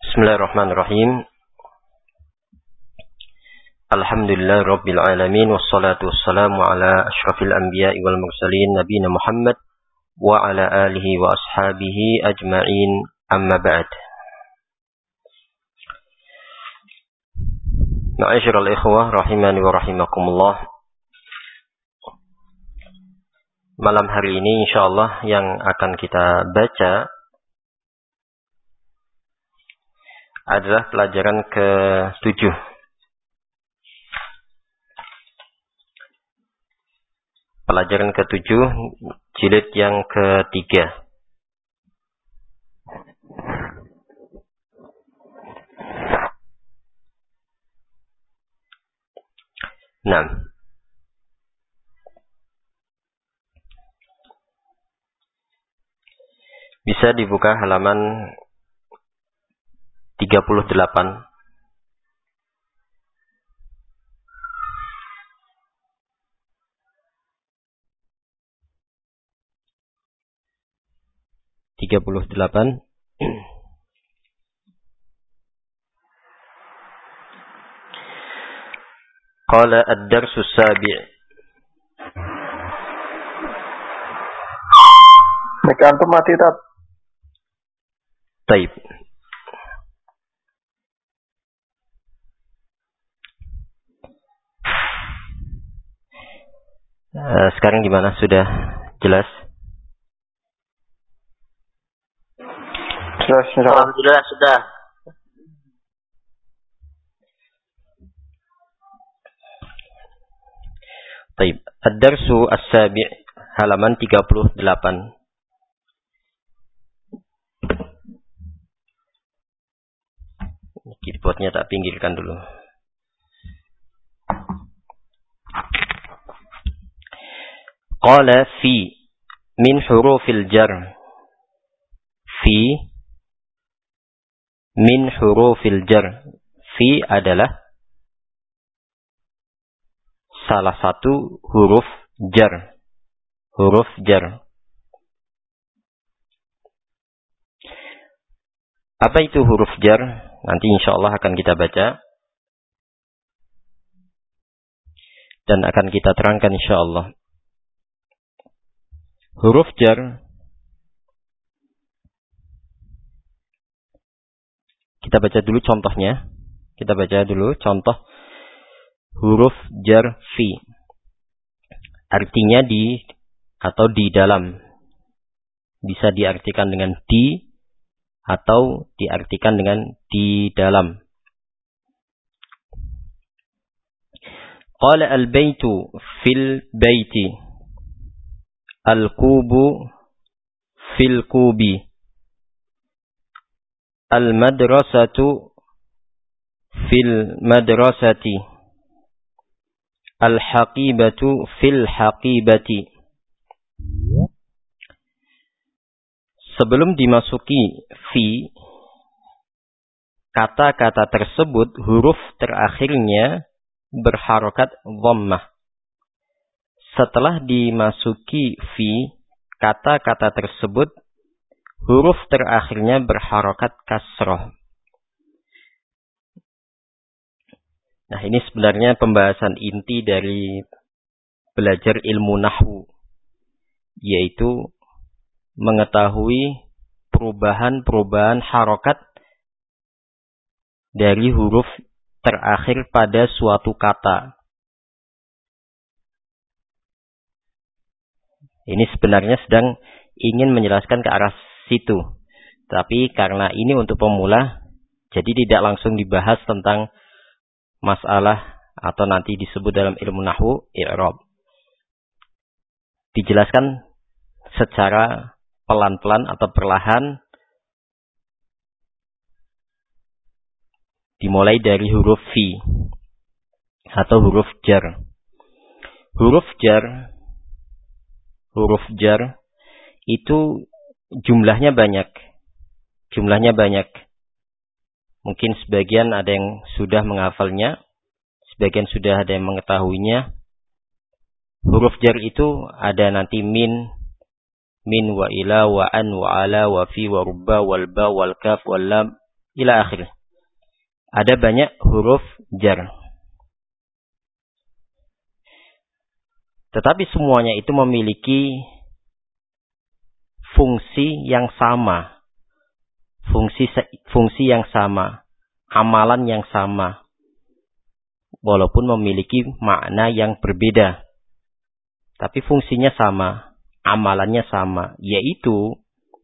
Bismillahirrahmanirrahim. Alhamdulillah Rabbil Alamin. Wassalatu wassalamu ala ashrafil anbiya'i wal mursalin Nabiyina Muhammad wa ala alihi wa ashabihi ajma'in, amma ba'd. Ma'asyiral ikhwah rahimani wa rahimakumullah. Malam hari ini insyaallah yang akan kita baca adalah pelajaran ke-7. Pelajaran ke-7, jilid yang ke-3. Nah, bisa dibuka halaman 38. Qala ad-darsu as-sabi'. Maka antum mati tak? Baik. Sekarang gimana? Sudah jelas? Jelas, alhamdulillah sudah. Baik. Ad-darsu as-sabi' halaman 38. Keyboardnya tak pinggirkan dulu. Qala fi min hurufil jar. Fi min hurufil jar. Fi adalah salah satu huruf jar. Huruf jar. Apa itu huruf jar? Nanti insyaallah akan kita baca. Dan akan kita terangkan insyaallah. Huruf jar, kita baca dulu contohnya. Kita baca dulu contoh huruf jar fi. Artinya di atau di dalam. Bisa diartikan dengan di atau diartikan dengan di dalam. Qala al-baitu fil baiti. Al-kubu fil kubi. Al-madrasatu fil madrasati. Al-haqibatu fil haqibati. Sebelum dimasuki fi, kata-kata tersebut huruf terakhirnya berharokat dhammah. Setelah dimasuki fi, kata-kata tersebut huruf terakhirnya berharokat kasroh. Nah, ini sebenarnya pembahasan inti dari belajar ilmu nahwu, yaitu mengetahui perubahan-perubahan harokat dari huruf terakhir pada suatu kata. Ini sebenarnya sedang ingin menjelaskan ke arah situ. Tapi karena ini untuk pemula, jadi tidak langsung dibahas tentang masalah atau nanti disebut dalam ilmu nahwu i'rab. Dijelaskan secara pelan-pelan atau perlahan, dimulai dari huruf fi atau huruf jar. Huruf jar itu jumlahnya banyak. Mungkin sebagian ada yang sudah menghafalnya, sebagian sudah ada yang mengetahuinya. Huruf jar itu ada nanti min wa ila wa an wa ala wa fi wa rubba wal ba wal kaf wal lam ila akhir. Ada banyak huruf jar. Tetapi semuanya itu memiliki fungsi yang sama. Fungsi yang sama. Amalan yang sama. Walaupun memiliki makna yang berbeda. Tapi fungsinya sama. Amalannya sama. Yaitu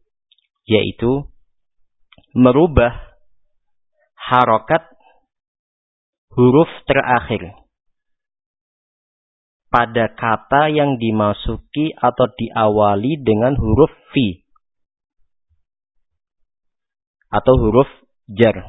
merubah harokat huruf terakhir pada kata yang dimasuki atau diawali dengan huruf fi atau huruf jar.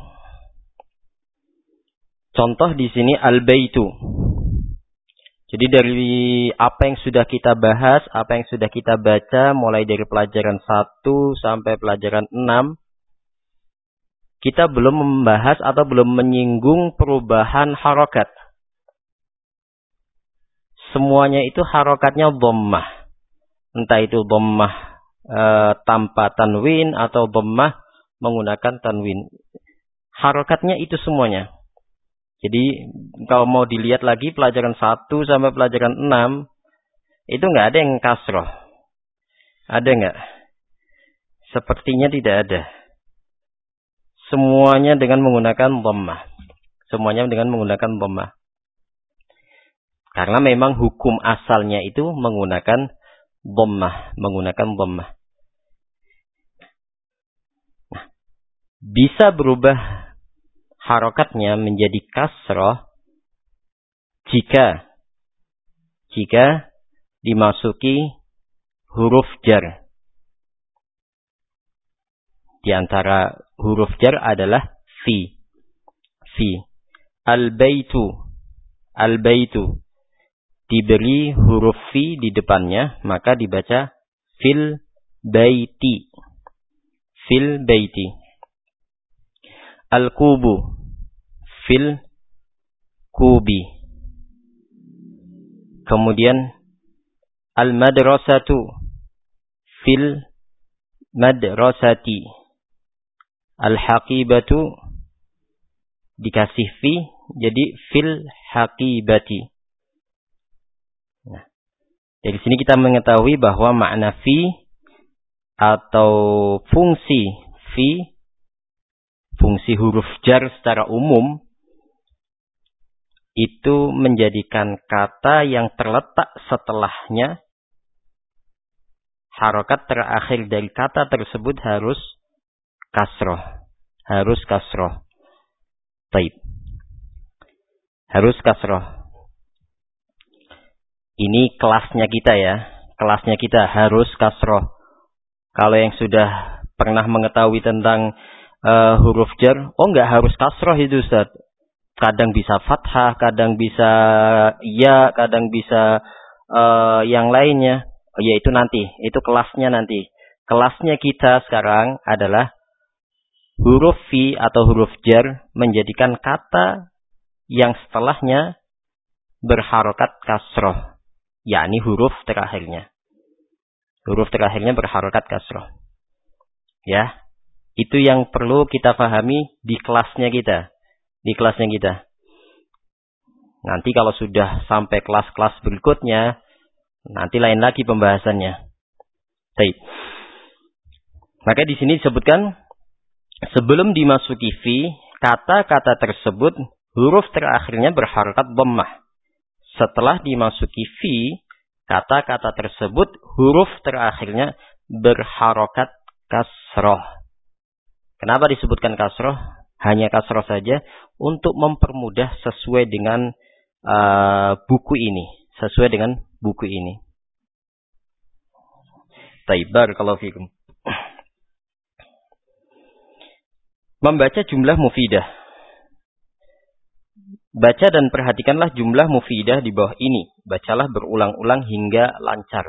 Contoh di sini al-baitu. Jadi dari apa yang sudah kita bahas, apa yang sudah kita baca mulai dari pelajaran 1 sampai pelajaran 6, kita belum membahas atau belum menyinggung perubahan harokat. Semuanya itu harokatnya dhammah. Entah itu dhammah tanpa tanwin atau dhammah menggunakan tanwin. Harokatnya itu semuanya. Jadi kalau mau dilihat lagi pelajaran 1 sampai pelajaran 6, itu nggak ada yang kasroh. Ada nggak? Sepertinya tidak ada. Semuanya dengan menggunakan dhammah. Semuanya dengan menggunakan dhammah. Karena memang hukum asalnya itu menggunakan dhammah. Menggunakan dhammah. Nah, bisa berubah harokatnya menjadi kasroh jika dimasuki huruf jar. Di antara huruf jar adalah fi. Al-baitu diberi huruf fi di depannya, maka dibaca fil baiti. Al-kubu fil kubi. Kemudian al-madrasatu fil madrasati. Al-haqibatu dikasih fi, jadi fil haqibati. Nah, dari sini kita mengetahui bahwa makna fi atau fungsi fi, fungsi huruf jar secara umum, itu menjadikan kata yang terletak setelahnya, harokat terakhir dari kata tersebut harus kasroh. Taib. Harus kasroh. Ini kelasnya kita ya. Kelasnya kita harus kasroh. Kalau yang sudah pernah mengetahui tentang huruf jar, enggak harus kasroh itu Ustaz. Kadang bisa fathah, kadang bisa ya, kadang bisa yang lainnya. Yaitu nanti, itu kelasnya nanti. Kelasnya kita sekarang adalah huruf fi atau huruf jar menjadikan kata yang setelahnya berharokat kasroh, yakni huruf terakhirnya. Huruf terakhirnya berharokat kasroh. Ya, itu yang perlu kita pahami di kelasnya kita. Nanti kalau sudah sampai kelas-kelas berikutnya, nanti lain lagi pembahasannya. Baik. Maka di sini disebutkan sebelum dimasuki fi, kata-kata tersebut huruf terakhirnya berharokat dhammah. Setelah dimasuki fi, kata-kata tersebut huruf terakhirnya berharokat kasroh. Kenapa disebutkan kasroh? Hanya kasroh saja untuk mempermudah sesuai dengan buku ini. Baik, barakallahu fikum. Membaca jumlah mufidah. Baca dan perhatikanlah jumlah mufidah di bawah ini. Bacalah berulang-ulang hingga lancar.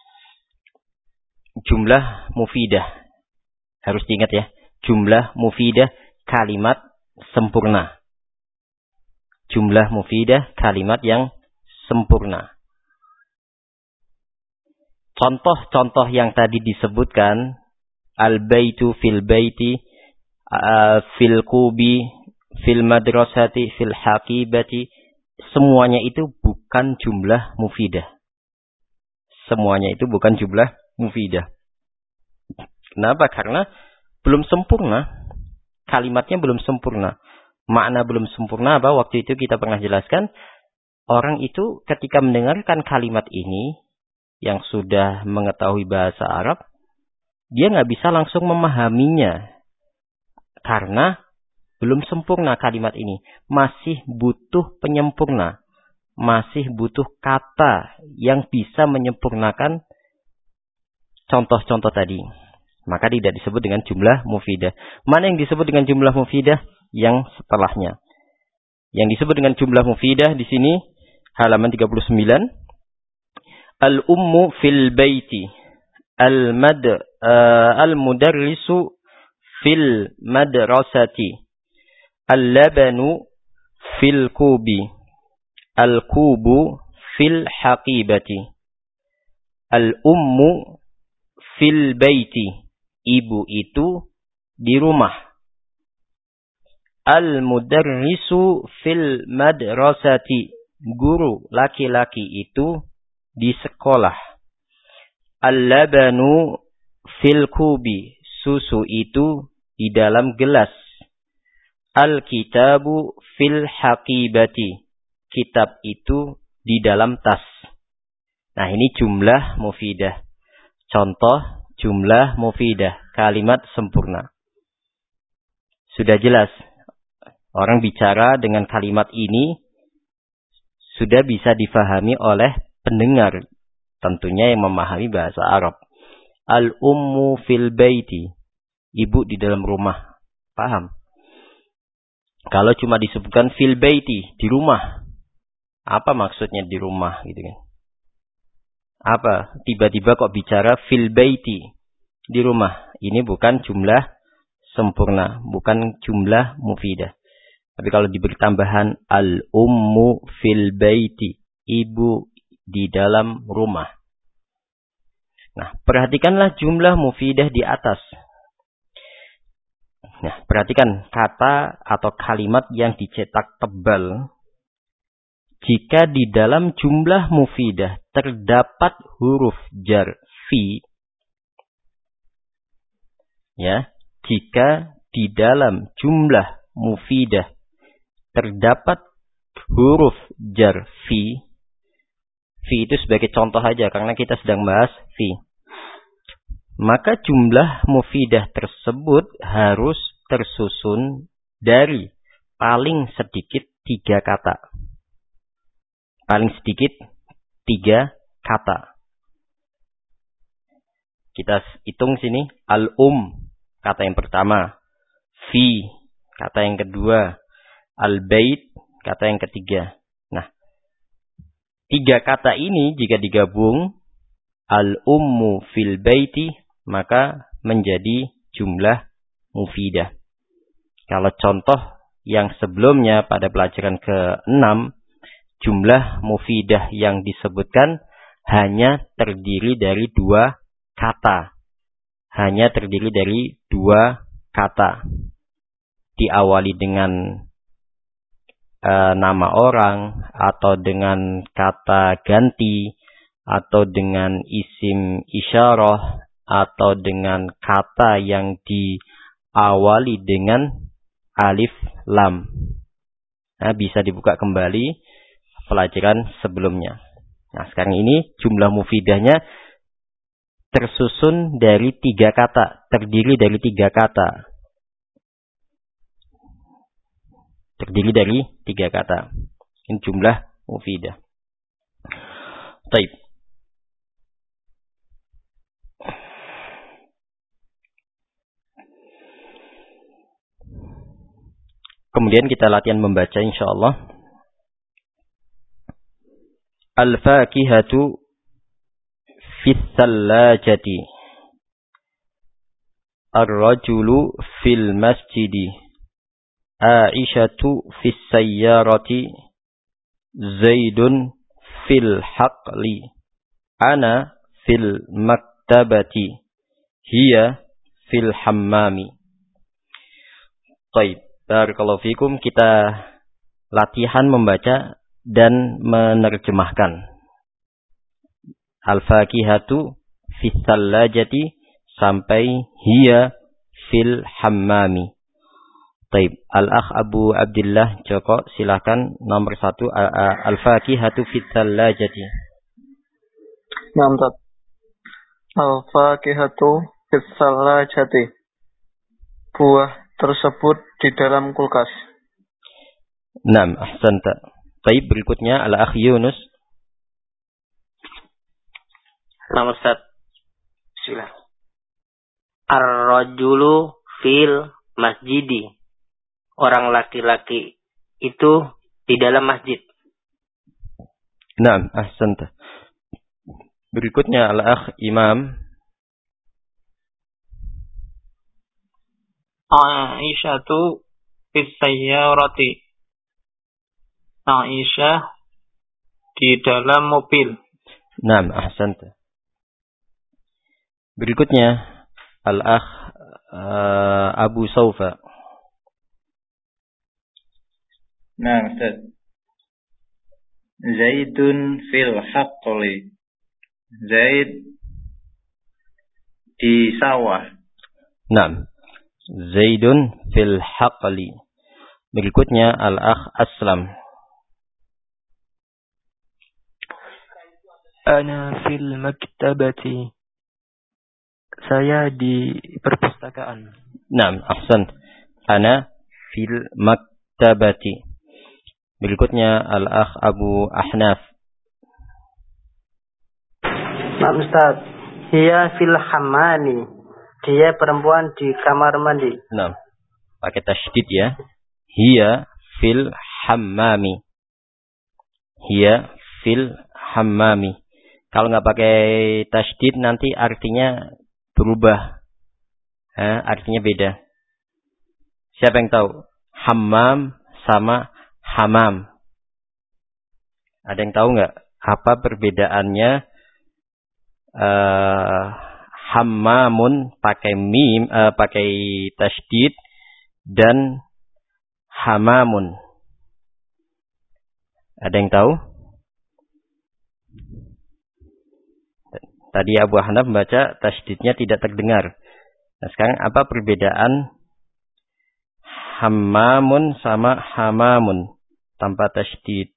Jumlah mufidah. Harus diingat ya. Jumlah mufidah kalimat sempurna. Jumlah mufidah kalimat yang sempurna. Contoh-contoh yang tadi disebutkan, al-baitu fil baiti, fil kubi, fil madrasati, fil haqibati, semuanya itu bukan jumlah mufidah. Semuanya itu bukan jumlah mufidah. Kenapa? Karena belum sempurna. Kalimatnya belum sempurna. Makna belum sempurna apa? Waktu itu kita pernah jelaskan, orang itu ketika mendengarkan kalimat ini, yang sudah mengetahui bahasa Arab, dia nggak bisa langsung memahaminya. Karena belum sempurna kalimat ini. Masih butuh penyempurna. Masih butuh kata yang bisa menyempurnakan contoh-contoh tadi. Maka tidak disebut dengan jumlah mufidah. Mana yang disebut dengan jumlah mufidah? Yang setelahnya. Yang disebut dengan jumlah mufidah di sini halaman 39. Al-ummu fil baiti. Al-mudarrisu fil madrasati. Al-labanu fil kubi. Al-kubu fil haqibati. Al-ummu fil baiti. Ibu itu di rumah. Al-mudarrisu fil madrasati. Guru laki-laki itu di sekolah. Al-labanu fil kubi. Susu itu di dalam gelas. Al-kitabu fil haqibati. Kitab itu di dalam tas. Nah, ini jumlah mufidah. Contoh jumlah mufidah. Kalimat sempurna. Sudah jelas. Orang bicara dengan kalimat ini sudah bisa difahami oleh pendengar. Tentunya yang memahami bahasa Arab. Al-ummu fil baiti. Ibu di dalam rumah. Paham? Kalau cuma disebutkan fil baiti, di rumah. Apa maksudnya di rumah gitu kan? Apa? Tiba-tiba kok bicara fil baiti, di rumah. Ini bukan jumlah sempurna, bukan jumlah mufidah. Tapi kalau diberi tambahan al-ummu fil baiti, ibu di dalam rumah. Nah, perhatikanlah jumlah mufidah di atas. Nah, perhatikan kata atau kalimat yang dicetak tebal. Jika di dalam jumlah mufidah terdapat huruf jar fi, ya, jika di dalam jumlah mufidah terdapat huruf jar fi itu sebagai contoh aja karena kita sedang bahas fi. Maka jumlah mufidah tersebut harus tersusun dari paling sedikit 3 kata. Paling sedikit 3 kata. Kita hitung sini. Kata yang pertama. Fi, kata yang kedua. Al-bait, kata yang ketiga. Nah, 3 kata ini jika digabung, al-ummu fil baiti, maka menjadi jumlah mufidah. Kalau contoh yang sebelumnya pada pelajaran ke-6, jumlah mufidah yang disebutkan hanya terdiri dari 2 kata. Hanya terdiri dari 2 kata. Diawali dengan nama orang, atau dengan kata ganti, atau dengan isim isyarah, atau dengan kata yang diawali dengan alif lam. Nah, bisa dibuka kembali pelajaran sebelumnya. Nah, sekarang ini jumlah mufidahnya tersusun dari 3 kata. Terdiri dari 3 kata. Terdiri dari 3 kata. Ini jumlah mufidah. Baik. Kemudian kita latihan membaca insyaallah. Al-fakihatu fis sallajati. Ar-rajulu fil masjidi. Aisyatu fis sayyarati. Zaidun fil haqli. Ana fil maktabati. Hiya fil hammami. Baik, barakallahu fikum, kita latihan membaca dan menerjemahkan. Al-Fakihatu fis sallajati sampai hiya fil hammami. Baik, Al-Akh Abu Abdullah Joko, silakan nomor 1, Al-Fakihatu fis sallajati. Naam, Tat. Al-Fakihatu fis sallajati. Buah tersebut di dalam kulkas. Naam, ahsanta. Baik, berikutnya Al-Akh Yunus. Nama Ustaz. Bismillah. Ar-rajulu fil masjidi. Orang laki-laki itu di dalam masjid. Naam, ahsanta. Berikutnya Al-Akh Imam. Aisyatu fis sayyarati. Aisyah di dalam mobil. Naam, ahsanta. Berikutnya Al-Akh Abu Saufa. Naam, Ustaz. Zaidun fil haqqli. Zaid di sawah. Naam. Zaidun fil haqli. Berikutnya Al-Akh Aslam. Ana fil maktabati. Saya di perpustakaan. Naam, ahsan. Ana fil maktabati. Berikutnya Al-Akh Abu Ahnaf. Nah, Ustaz. Hiya fil hammani. Dia perempuan di kamar mandi. Naam. Pakai tasydid ya. Hiya fil hammami. Hiya fil hammami. Kalau nggak pakai tasydid nanti artinya berubah. Artinya beda. Siapa yang tahu? Hammam sama hamam. Ada yang tahu nggak apa perbedaannya? Hammamun pakai mim, pakai tasydid, dan hamamun. Ada yang tahu? Tadi Abu Hanaf membaca tasydidnya tidak terdengar. Nah, sekarang apa perbedaan hammamun sama hamamun tanpa tasydid?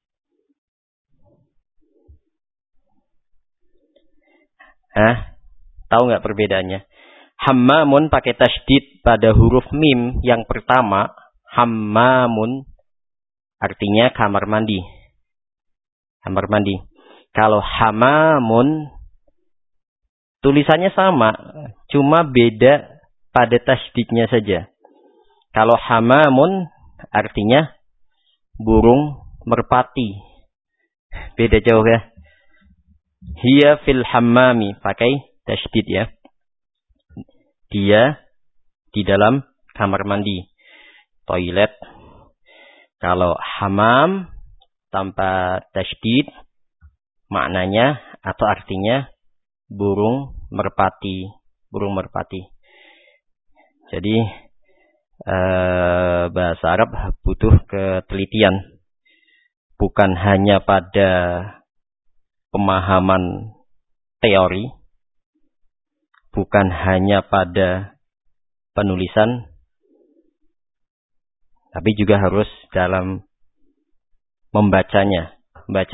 Tahu nggak perbedaannya? Hammamun pakai tasydid pada huruf mim yang pertama. Hammamun artinya kamar mandi. Kamar mandi. Kalau hamamun tulisannya sama, cuma beda pada tasydidnya saja. Kalau hamamun artinya burung merpati. Beda jauh ya. Hiya fil hammami pakai tasydid ya. Dia di dalam kamar mandi, toilet. Kalau hamam tanpa tasydid maknanya atau artinya burung merpati, burung merpati. Jadi bahasa Arab butuh ketelitian, bukan hanya pada pemahaman teori, bukan hanya pada penulisan, tapi juga harus dalam membacanya.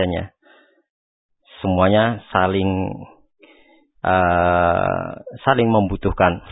Semuanya saling membutuhkan.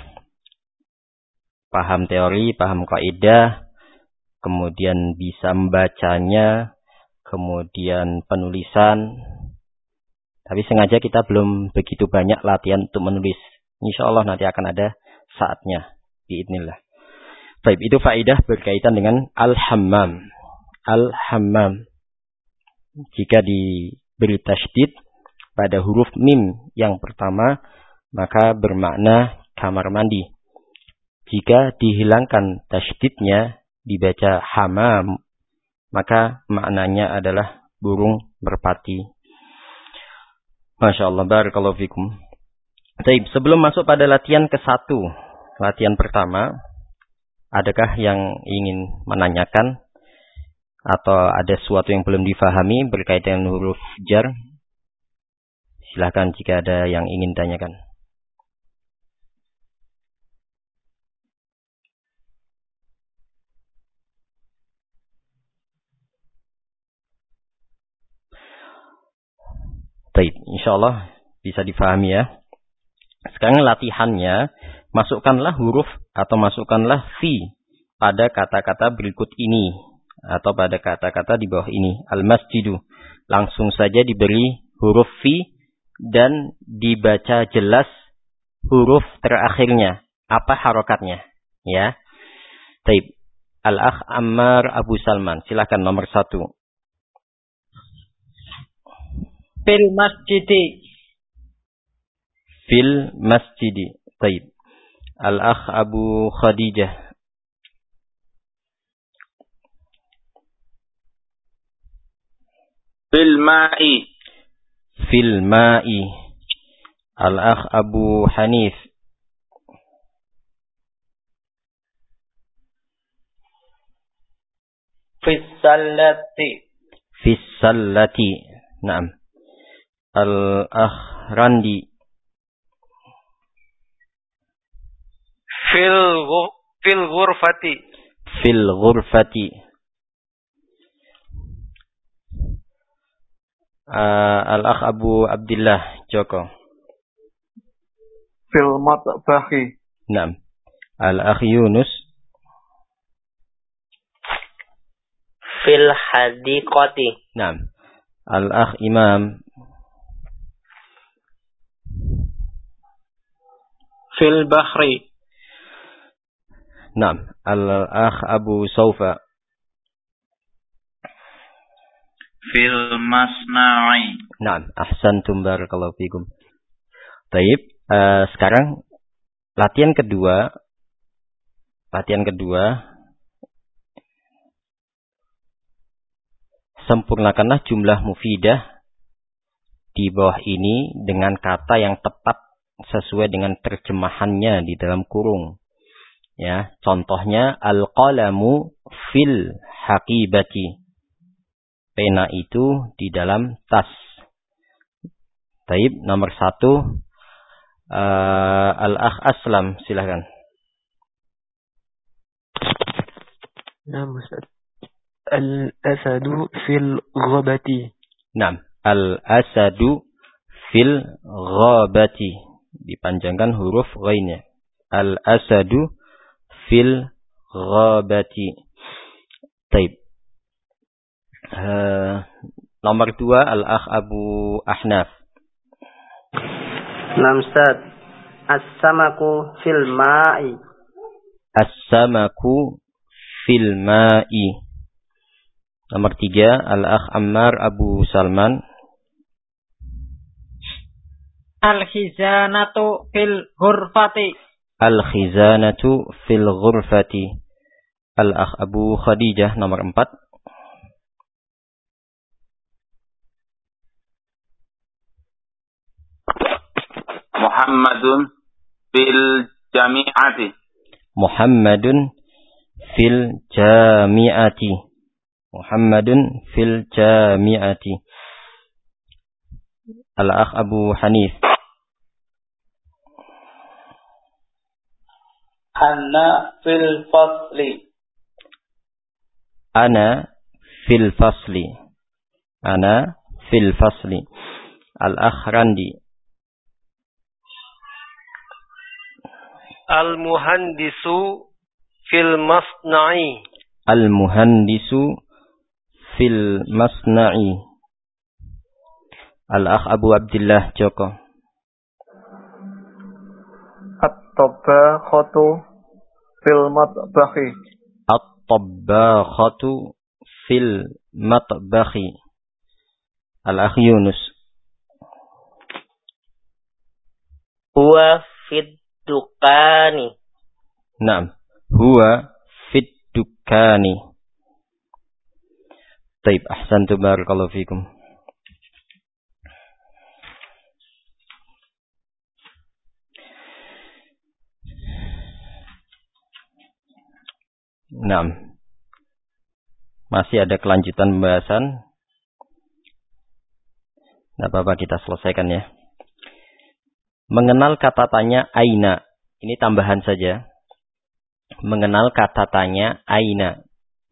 Paham teori, paham kaidah, kemudian bisa membacanya, kemudian penulisan. Tapi sengaja kita belum begitu banyak latihan untuk menulis. Insyaallah nanti akan ada saatnya. Biidznillah. Baik, itu faedah berkaitan dengan al-hammam. Al-hammam. Jika diberi tasydid pada huruf mim yang pertama, maka bermakna kamar mandi. Jika dihilangkan tasydidnya, dibaca hamam, maka maknanya adalah burung merpati. Masya Allah, barakallahu fikum. Baik, sebelum masuk pada latihan ke-1, latihan pertama, Adakah yang ingin menanyakan atau ada sesuatu yang belum difahami berkaitan dengan huruf jar? Silakan jika ada yang ingin tanyakan. Baik, insyaallah bisa difahami ya. Sekarang latihannya, masukkanlah huruf atau masukkanlah fi pada kata-kata berikut ini atau pada kata-kata di bawah ini. Al-masjidu. Langsung saja diberi huruf fi dan dibaca jelas huruf terakhirnya. Apa harokatnya? Ya. Baik. Al-Akh Ammar Abu Salman. Silakan nomor 1. Fil masjidi. Fil masjidi. Baik. Al-Akh Abu Khadijah. Fil ma'i. Fil ma'i. Al-Akh Abu Hanif. Fis sallati. Fis sallati. Naam. Al-Akh Randi. Fil ghurfati. Fil ghurfati. Al-Akh Abu Abdullah Joko. Fil matbahi. Naam. Al-Akh Yunus. Fil hadiqati. Naam. Al-Akh Imam. Fil bahri. Naam. Al-Akh Abu Saufa. Fil masna'i. Naam. Ahsantum barakallahu fikum. Baik. Sekarang latihan kedua. Sempurnakanlah jumlah mufidah di bawah ini dengan kata yang tepat sesuai dengan terjemahannya di dalam kurung. Ya, contohnya al-qalamu fil haqibati. Pena itu di dalam tas. Baik, nomor 1 Al-Akh Aslam, silakan. Naam Ustaz. Al-asadu fil ghabati. Naam, al-asadu fil ghabati. Dipanjangkan huruf ghainnya. Al-asadu fil ghabati. Baik. Nomor 2 Al-Akh Abu Ahnaf. Naam Ustaz. As-samaku fil ma'i. As-samaku fil ma'i. Nomor 3 Al-Akh Ammar Abu Salman. Al-khizanatu fil ghurfati. Al-khizanatu fil ghurfati. Al-Akh Abu Khadijah nomor 4. Muhammadun fil jami'ati. Muhammadun fil jami'ati. Muhammadun fil jami'ati. Al-Akh Abu Hanif. Ana fil fasli. Ana fil fasli. Ana fil fasli. Al-Akh Randi. Al-muhandisu fil masna'i. Al-muhandisu fil masna'i. Al-Akh Abu Abdullah Joko. At-tabakhatu fil matbahi. At-tabakhatu fil matbahi. Al-Akh Yunus. Huwa fid dukani. Naam. Huwa fit dukani. Taib. Ahsantu barakallahu fikum. Nah, masih ada kelanjutan pembahasan. Tidak apa-apa, kita selesaikan ya. Mengenal kata tanya aina. Ini tambahan saja. Mengenal kata tanya aina.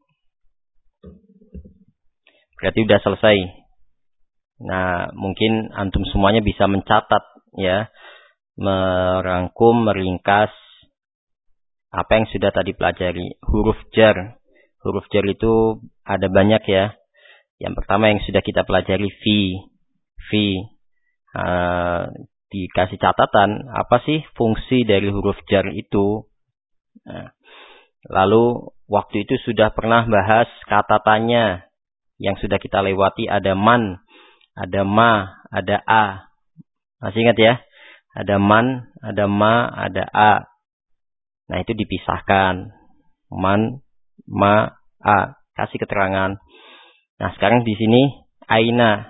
Berarti sudah selesai. Nah, mungkin antum semuanya bisa mencatat ya. Merangkum, meringkas apa yang sudah tadi pelajari. Huruf jar. Huruf jar itu ada banyak ya. Yang pertama yang sudah kita pelajari fi. Dikasih catatan apa sih fungsi dari huruf jar itu. Nah, lalu waktu itu sudah pernah bahas kata tanya yang sudah kita lewati, ada man, ada ma, ada a. Masih ingat ya? Ada man, ada ma, ada a. Nah, itu dipisahkan. Man, ma, a. Kasih keterangan. Nah, sekarang di sini aina.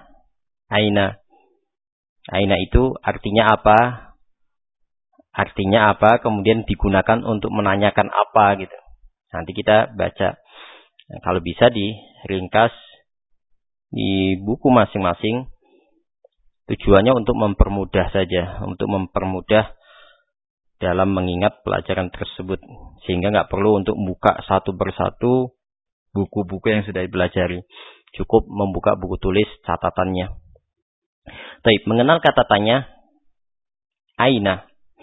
Aina itu artinya apa? Artinya apa? Kemudian digunakan untuk menanyakan apa gitu. Nanti kita baca. Nah, kalau bisa diringkas di buku masing-masing. Tujuannya untuk mempermudah saja. Untuk mempermudah dalam mengingat pelajaran tersebut. Sehingga nggak perlu untuk buka satu persatu buku-buku yang sudah dipelajari. Cukup membuka buku tulis catatannya. Baik, mengenal kata tanya aina.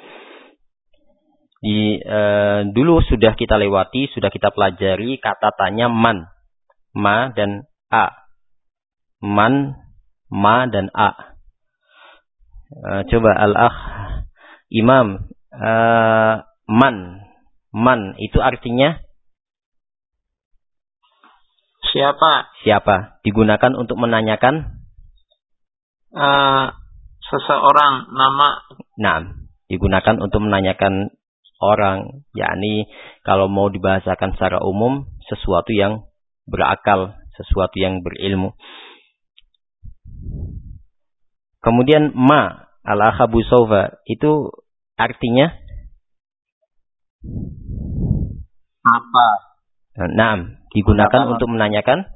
Dulu sudah kita lewati, sudah kita pelajari kata tanya man, ma dan a. Man, ma dan a. Coba al-akh Imam, man itu artinya siapa? Digunakan untuk menanyakan seseorang, nama. Nah, digunakan untuk menanyakan orang, yakni kalau mau dibahasakan secara umum, sesuatu yang berakal, sesuatu yang berilmu. Kemudian ma, al-akhabu sofa, itu artinya apa? Nah, digunakan untuk menanyakan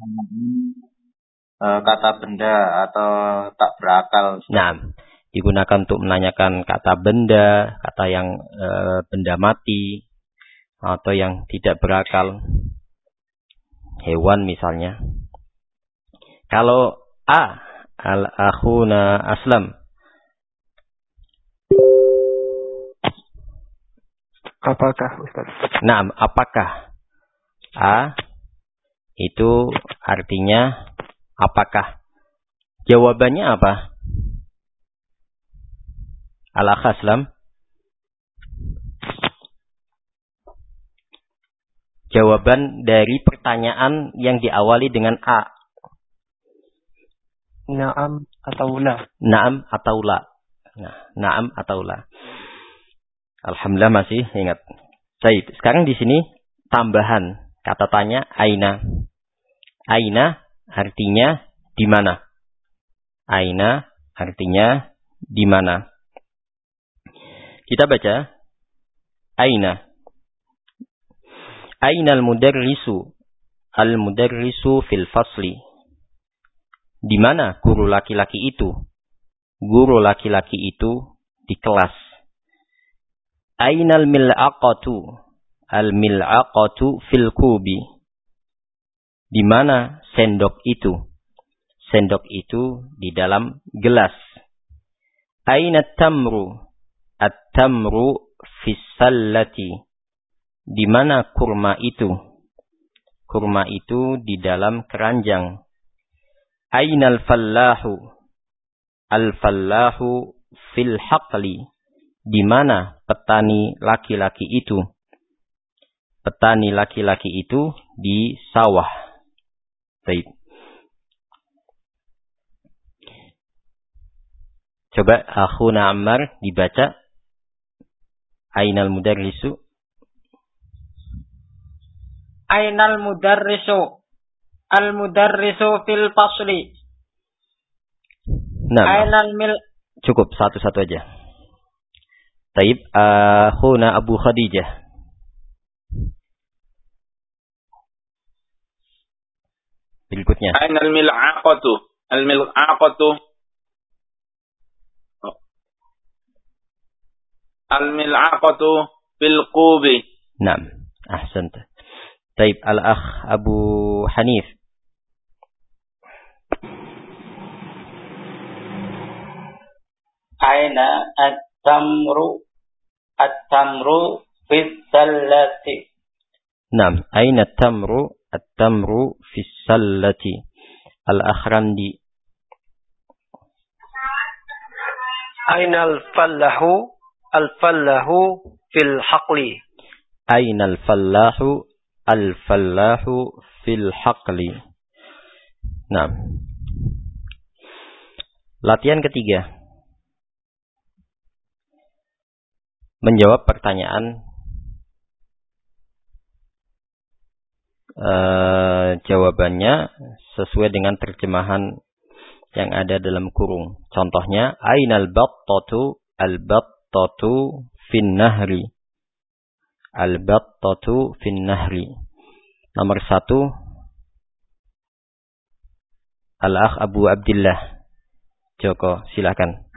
Kata benda atau tak berakal. Nah, digunakan untuk menanyakan kata benda, kata yang benda mati, atau yang tidak berakal. Hewan misalnya. Kalau a, al-akhuna aslam. Apakah, Ustaz? Nah, apakah? A, itu artinya apakah? Jawabannya apa? Al-akh aslam. Jawaban dari pertanyaan yang diawali dengan A. Naam atau la. Naam atau la. Nah, naam atau la. Alhamdulillah masih ingat. Baik, sekarang di sini tambahan kata tanya aina. Aina artinya di mana? Aina artinya di mana? Kita baca aina. Aina al-mudarrisu? Al-mudarrisu fil fasli. Di mana guru laki-laki itu? Guru laki-laki itu di kelas. Aina al-mil'aqatu? Al-mil'aqatu fil kubi. Di mana sendok itu? Sendok itu di dalam gelas. Aina at-tamru? At-tamru fis sallati. Di mana kurma itu? Kurma itu di dalam keranjang. Aina al-fallahu? Al-fallahu fil haqli. Di mana petani laki-laki itu? Petani laki-laki itu di sawah. Baik. Coba akhuna Ammar dibaca. Ainal mudarrisu? Ainal mudarrisu? Al-mudarrisu fil fasli. Nah, Ainal mil. cukup satu-satu aja. Taib akhuna Abu Khadijah. berikutnya. Ainal mil'aqatu. Al-mil'aqatu. Al-mil'aqatu fil qubi. Naam, ahsanta. Taib, al-akh Abu Hanif. Aina at-tamru fis sallati. Naam, aina at-tamru fis sallati. Al-Akhrandi. Aina al-fallahu fil haqli. Aina al-fallahu fil haqli. Naam. Latihan ketiga. Menjawab pertanyaan jawabannya sesuai dengan terjemahan yang ada dalam kurung. Contohnya, ainal battatu al-battatu fin nahri. Al-battatu fin nahri. Nomor 1, Al-Akh Abu Abdillah Joko, silakan.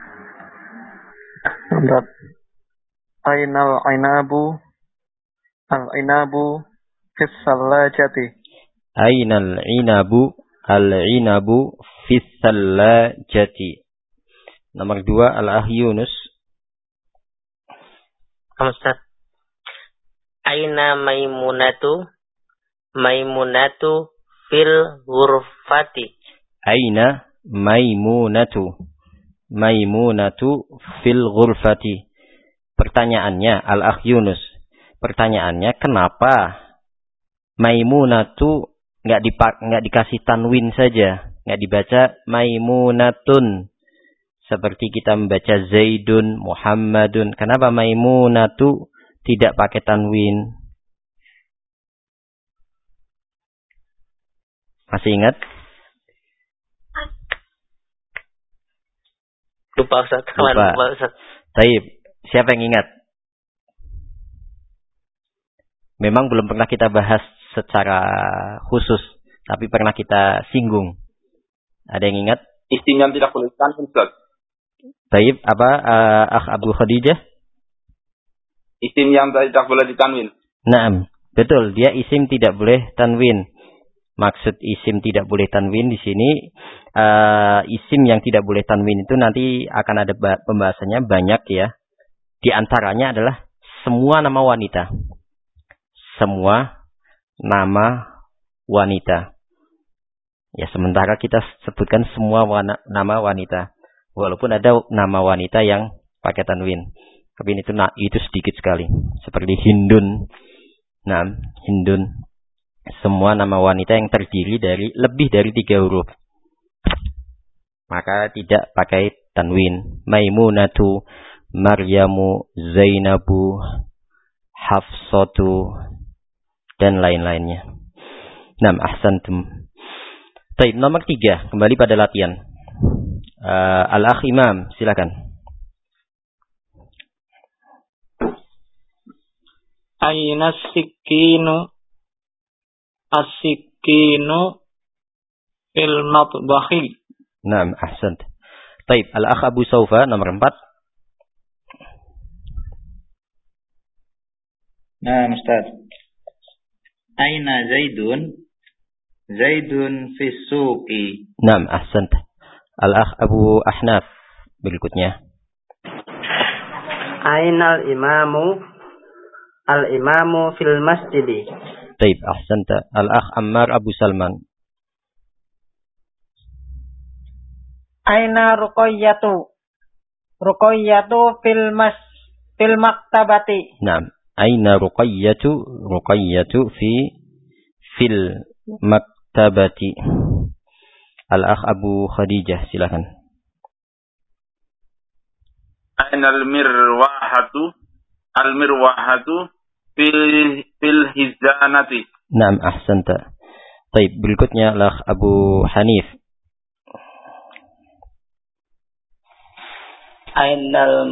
Ainal inabu al-inabu fis sallajati. Ainal inabu al-inabu fis sallajati. Nomor 2, Al-Akh Yunus. Ustaz. Aina maimunatu fil ghurfati. Aina maimunatu fil ghurfati. Pertanyaannya, Al-Akh Yunus. Pertanyaannya, kenapa Maimunatu nggak dikasih tanwin saja, nggak dibaca Maimunatun seperti kita membaca Zaidun, Muhammadun. Kenapa Maimunatu tidak pakai tanwin? Masih ingat? Lupa Ustaz. Lupa Ustaz. Taib. Siapa yang ingat? Memang belum pernah kita bahas secara khusus, tapi pernah kita singgung. Ada yang ingat? Isim yang tidak boleh tanwin, Ustaz. Taib, apa Akh Abu Khadijah? Isim yang tidak boleh ditanwin. Naam, betul. Dia isim tidak boleh tanwin. Maksud isim tidak boleh tanwin di sini, isim yang tidak boleh tanwin itu nanti akan ada pembahasannya banyak ya. Di antaranya adalah semua nama wanita. Semua nama wanita. Ya, sementara kita sebutkan semua nama wanita. Walaupun ada nama wanita yang pakai tanwin. Tapi itu sedikit sekali. Seperti Hindun. Nah, Hindun. Semua nama wanita yang terdiri dari lebih dari 3 huruf. Maka tidak pakai tanwin. Maimunatu, Maryamu, Zainabu, Hafsatu, dan lain-lainnya. Nam, ahsantum. Baik, nomor 3. Kembali pada latihan. Al-Akh Imam, silakan. Aina sikinu as-sikinu fil matbahi. Nam, ahsant. Baik, Al-Akh Abu Saufa, nomor 4. Nah, Ustaz. Aina Zaidun fi suqi. Naam, ahsant. Al-Akh Abu Ahnaf berikutnya. Ainal imamu fil masjidi. Baik, ahsant. Al-Akh Ammar Abu Salman. Aina ruqayyatu fil maktabati. Naam. Aina Ruqayyatu fil maktabati. Al-Akh Abu Khadijah, silakan. Aina al-mirwahatu fil hizanati. Naam, ahsanta. Baik, berikutnya Al-Akh Abu Hanif. Ainal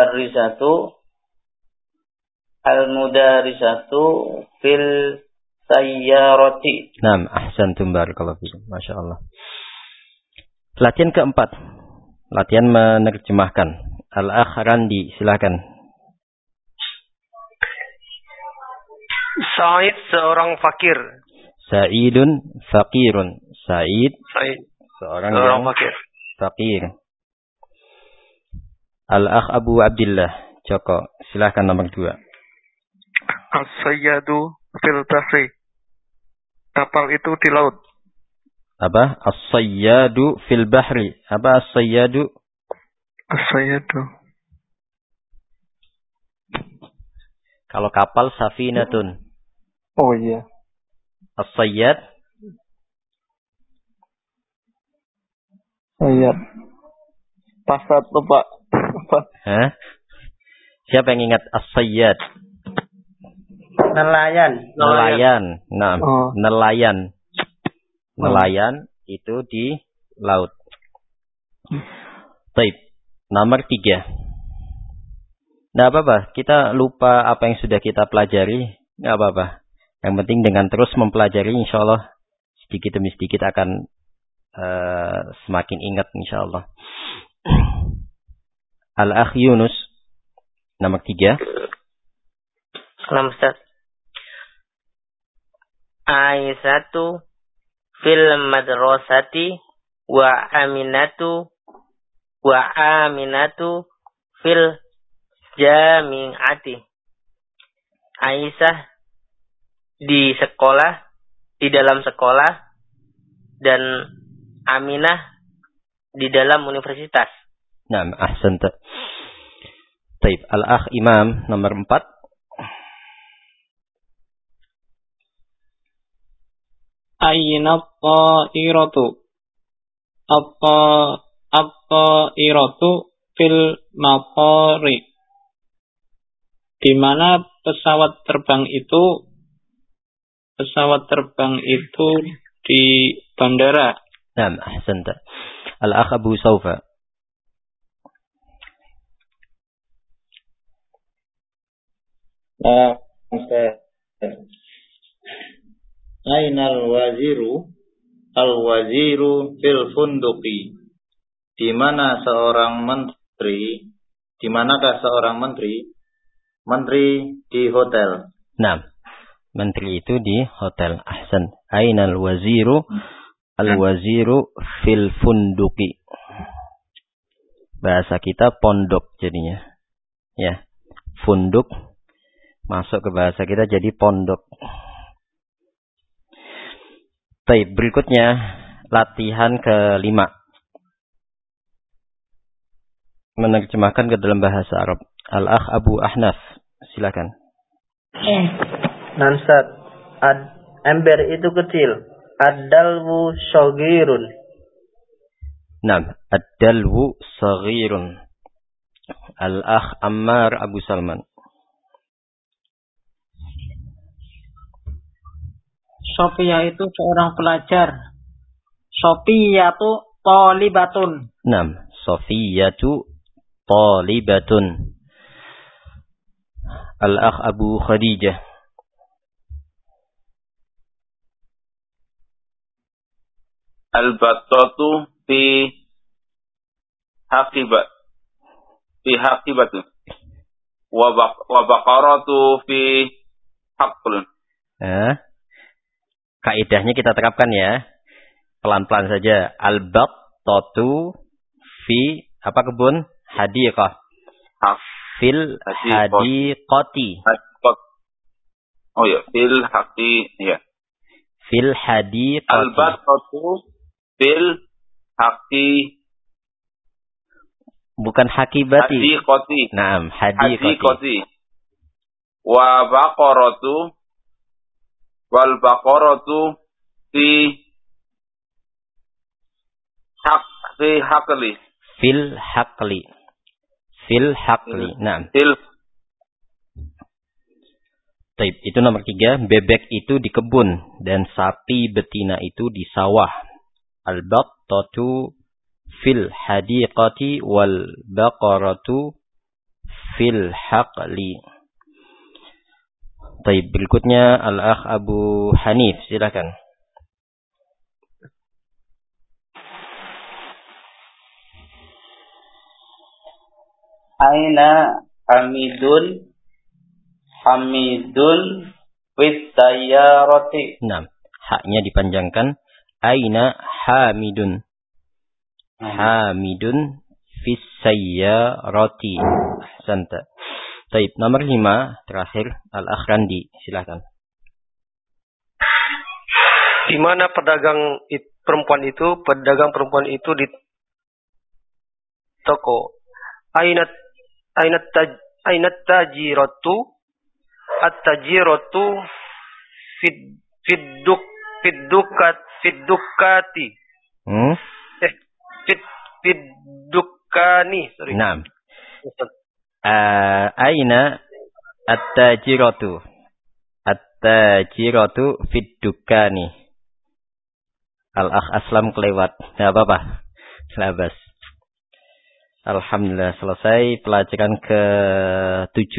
mudarrisatu fil sayyarati. Naam, ahsantum barakallahu fikum. Masya Allah. Latihan keempat. Latihan menerjemahkan. Al-Akh Randi, silakan. Sa'id seorang fakir. Sa'idun faqirun. Sa'id seorang yang fakir. Fakir. Al-Akh Abu Abdillah, Joko, silakan nomor 2. As-sayyadu fil bahri. Kapal itu di laut. Apa? As-sayyadu fil bahri. Apa as-sayyadu? As-sayyadu. Kalau kapal safinatun. Oh iya. As-sayyad? Sayyad. Pasat Pak. Hah? Siapa yang ingat as-sayyad? Nelayan. Nelayan. Nah, Oh. nelayan. Nelayan itu di laut. Baik. Nomor 3. Nggak apa-apa. Kita lupa apa yang sudah kita pelajari. Nggak apa-apa. Yang penting dengan terus mempelajari, insya Allah sedikit demi sedikit akan semakin ingat, insya Allah. Al-Akh Yunus, nomor 3. Salam Ustaz. Aisyatu fil madrasati wa aminatu fil jami'ati. Aisyah di sekolah, di dalam sekolah, dan Aminah di dalam universitas. Nah, ahsanta. Baik, Al-Akh Imam nomor 4. Aina at-ta'iratu. At-ta'iratu fil maqari. Di mana pesawat terbang itu di bandara. Nah, ahsanta. Al-Akh Abu Saufa. Ustaz. Ainal waziru al-waziru fil funduqi. Di manakah seorang menteri? Menteri di hotel. Nah, menteri itu di hotel. Ahsan. Ainal waziru al-waziru fil funduqi. Bahasa kita pondok jadinya. Ya. Funduk masuk ke bahasa kita jadi pondok. Baik, berikutnya latihan ke-5. Menerjemahkan ke dalam bahasa Arab. Al-Akh Abu Ahnaf, silakan. Nansat. Ember itu kecil. Ad-dalwu shogirun. Naam, ad-dalwu saghirun. Al-Akh Ammar Abu Salman. Sofia itu seorang pelajar. Sofiyatu talibatun. Naam, Sofiyatu talibatun. Al-Akh Abu Khadijah. Al-battatu fi haqibatu. Wa baqaratu fi haqlun. Kaidahnya kita terapkan ya. Pelan-pelan saja. Al-battatu fi apa kebun? Hadiqah. Fil hadiqati. Oh ya, fil hadiqati. Al-battatu fil haqi. Bukan hakibati. Hadiqati. Naam, hadiqati. Wa baqaratu wal baqaratu fi haqli. Fil haqli. Naam. Baik, itu nomor 3. Bebek itu di kebun dan sapi betina itu di sawah. Al-battatu fil hadiqati wal baqaratu fil haqli. Baik, berikutnya Al-Akh Abu Hanif, silakan. Aina Hamidun fit sayyarati. Nah, haknya dipanjangkan. Aina Hamidun. Hamidun fis sayyarati. Ahsanta. Baik, nomor 5 terakhir Al-Akh Randi, silakan. Di mana pedagang perempuan itu di toko. Ainat tajiratu at-tajiratu fiddukati. Fiddukani. Naam. Aina at-tajiratu. At-tajiratu fiddukani. Al-Akh Aslam kelewat. Enggak apa-apa. Labas. Alhamdulillah, selesai pelajaran ke-7.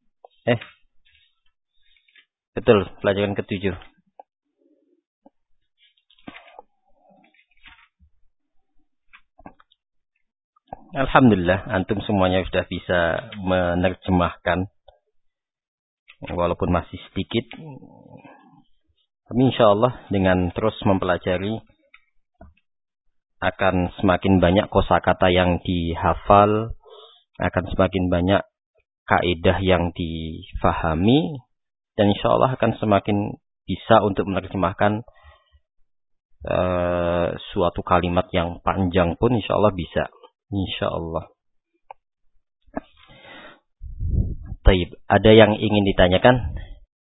Betul, pelajaran ke-7. Alhamdulillah, antum semuanya sudah bisa menerjemahkan. Walaupun masih sedikit. Tapi insyaallah dengan terus mempelajari akan semakin banyak kosakata yang dihafal, akan semakin banyak kaidah yang difahami, dan insyaallah akan semakin bisa untuk menerjemahkan suatu kalimat yang panjang pun insyaallah bisa. Insyaallah. Baik, ada yang ingin ditanyakan?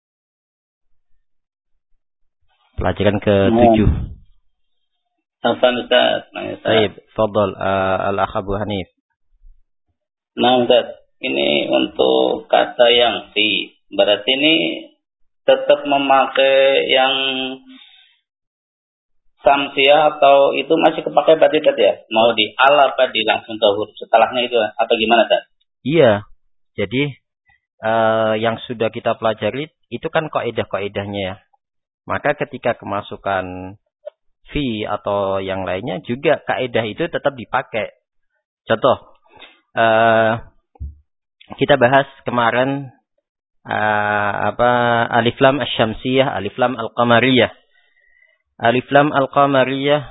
Pelajaran ke-7. Afan Ustaz. Baik, fadhal Al-Akh Abu Hanif. Nah Ustaz, ini untuk kata yang fi. Berarti ini tetap memakai yang samsiah atau itu masih kepakai berarti Ustaz ya? Mau di al apa di langsung ke huruf setelahnya itu atau gimana Ustaz? Iya. Jadi yang sudah kita pelajari itu kan kaidah-kaidahnya ya. Maka ketika kemasukan fi atau yang lainnya juga kaidah itu tetap dipakai. Contoh, kita bahas kemarin alif lam asy-syamsiyah, alif lam al-qamariyah. Alif lam al-qamariyah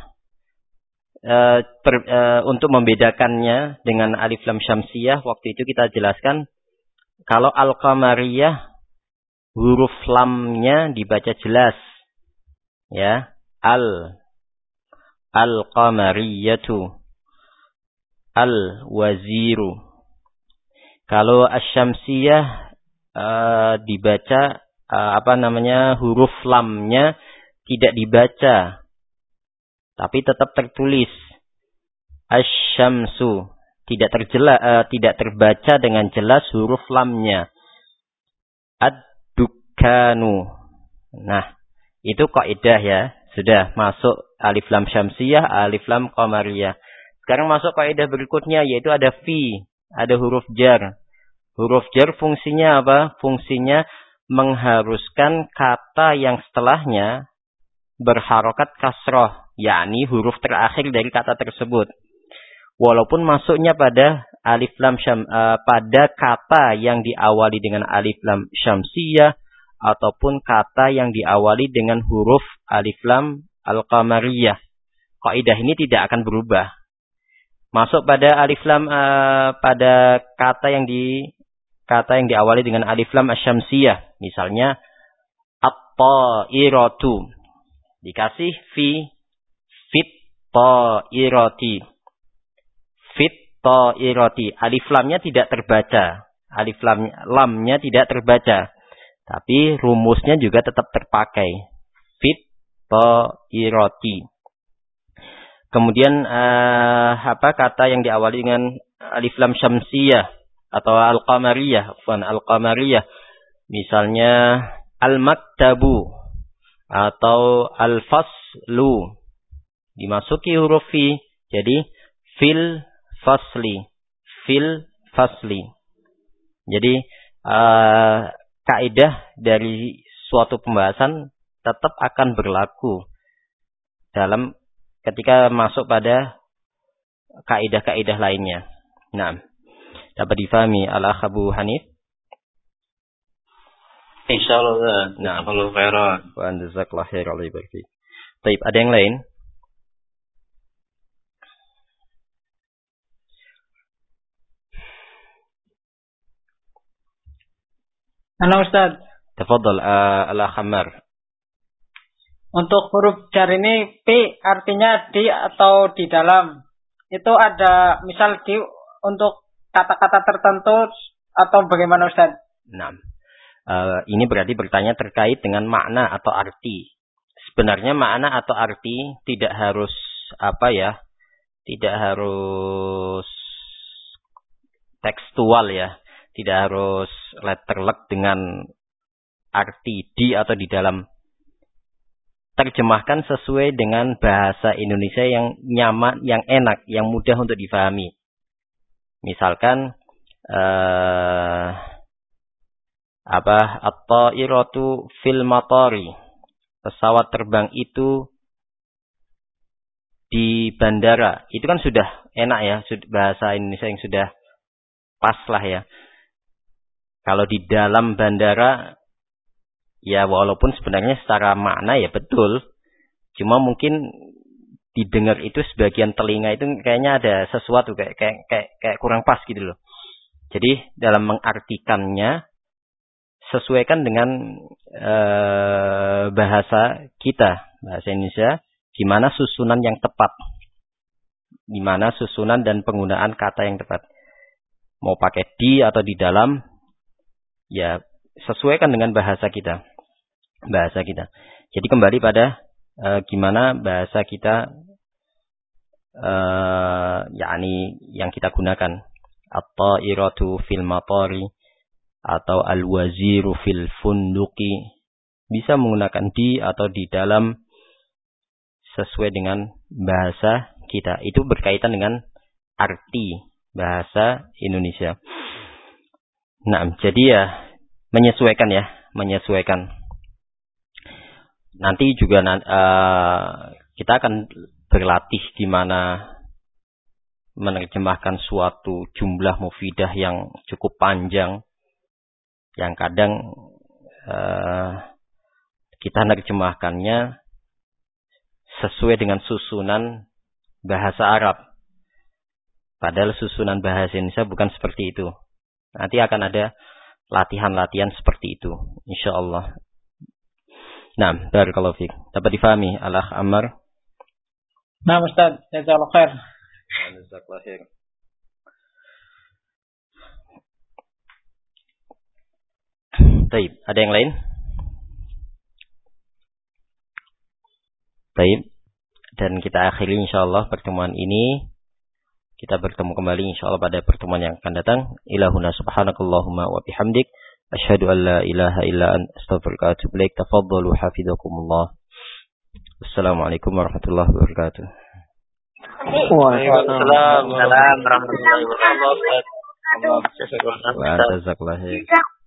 untuk membedakannya dengan alif lam syamsiyah, waktu itu kita jelaskan kalau al-qamariyah huruf lamnya dibaca jelas. Ya, al-qamariyatu, al-waziru. Kalau asy-syamsiyah dibaca huruf lamnya tidak dibaca tapi tetap tertulis asy-syamsu, tidak terbaca dengan jelas huruf lamnya. Ad-dukkanu. Nah, itu kaidah ya. Sudah masuk alif lam syamsiyah, alif lam qamariyah. Sekarang masuk kaidah berikutnya yaitu ada fi, ada huruf jar. Huruf jar fungsinya apa? Fungsinya mengharuskan kata yang setelahnya berharokat kasroh, yakni huruf terakhir dari kata tersebut. Walaupun masuknya pada alif lam pada kata yang diawali dengan alif lam syamsiyah ataupun kata yang diawali dengan huruf alif lam al-qamariyah. Kaidah ini tidak akan berubah. Masuk pada alif lam pada kata yang diawali dengan alif lam asy-syamsiyah, misalnya at-ta'iratu. Dikasih fi, fit ta'irati. Fit ta'irati. Alif lamnya tidak terbaca. Alif lamnya tidak terbaca. Tapi rumusnya juga tetap terpakai. Fit ta'irati. Kemudian kata yang diawali dengan alif lam syamsiyah atau al-qamariyah, al-qamariyah. Misalnya al-maktabu atau al-faslu. Dimasuki huruf fi, jadi fil fasli. Fil fasli. Jadi kaidah dari suatu pembahasan tetap akan berlaku dalam ketika masuk pada kaidah-kaidah lainnya. Nah, dapat difahami al-akh Abu Hanif? Insyaallah. Nah, Jazakallahu khairan. wa jazakallahu khairan wa barik. Baik, ada yang lain? Halo Ustaz. Tafadhal al-akh Ammar. Untuk huruf jar ini P artinya di atau di dalam. Itu ada misal di untuk kata-kata tertentu atau bagaimana Ustaz? Nah, ini berarti bertanya terkait dengan makna atau arti. Sebenarnya makna atau arti tidak harus tidak harus tekstual ya. Tidak harus letterlek dengan arti di atau di dalam. Terjemahkan sesuai dengan bahasa Indonesia yang nyaman, yang enak, yang mudah untuk difahami. Misalkan at-ta'iratu fil matari. Pesawat terbang itu di bandara. Itu kan sudah enak ya, bahasa Indonesia yang sudah pas lah ya. Kalau di dalam bandara, ya walaupun sebenarnya secara makna ya betul. Cuma mungkin didengar itu sebagian telinga itu kayaknya ada sesuatu kayak kurang pas gitu loh. Jadi dalam mengartikannya sesuaikan dengan bahasa kita, bahasa Indonesia, gimana susunan yang tepat. Gimana susunan dan penggunaan kata yang tepat. Mau pakai di atau di dalam, ya sesuaikan dengan bahasa kita. Bahasa kita. Jadi kembali pada gimana bahasa kita yakni yang kita gunakan. At-ta'iratu fil matari atau al-waziru fil funduqi. Bisa menggunakan di atau di dalam sesuai dengan bahasa kita. Itu berkaitan dengan arti bahasa Indonesia. Nah, jadi ya menyesuaikan ya, menyesuaikan. Nanti juga kita akan berlatih gimana menerjemahkan suatu jumlah mufidah yang cukup panjang, yang kadang kita menerjemahkannya sesuai dengan susunan bahasa Arab. Padahal susunan bahasa Indonesia bukan seperti itu. Nanti akan ada latihan-latihan seperti itu, insyaallah. Nah, barakallahu fiik. Dapat difahami al-akh Ammar? Nah, Ustaz, jazakallahu khair. Jazakallahu khair. Baik, ada yang lain? Baik. Dan kita akhiri insyaallah pertemuan ini. Kita bertemu kembali insyaallah pada pertemuan yang akan datang. Ilahuna subhanakallahumma wa bihamdik asyhadu an la ilaha illa anta astaghfiruka wa atubu ilaik. Tafadhalu hafizakumullah. Assalamualaikum warahmatullahi wabarakatuh. Waalaikumsalam warahmatullahi wabarakatuh. Wa jazakallahu khairan.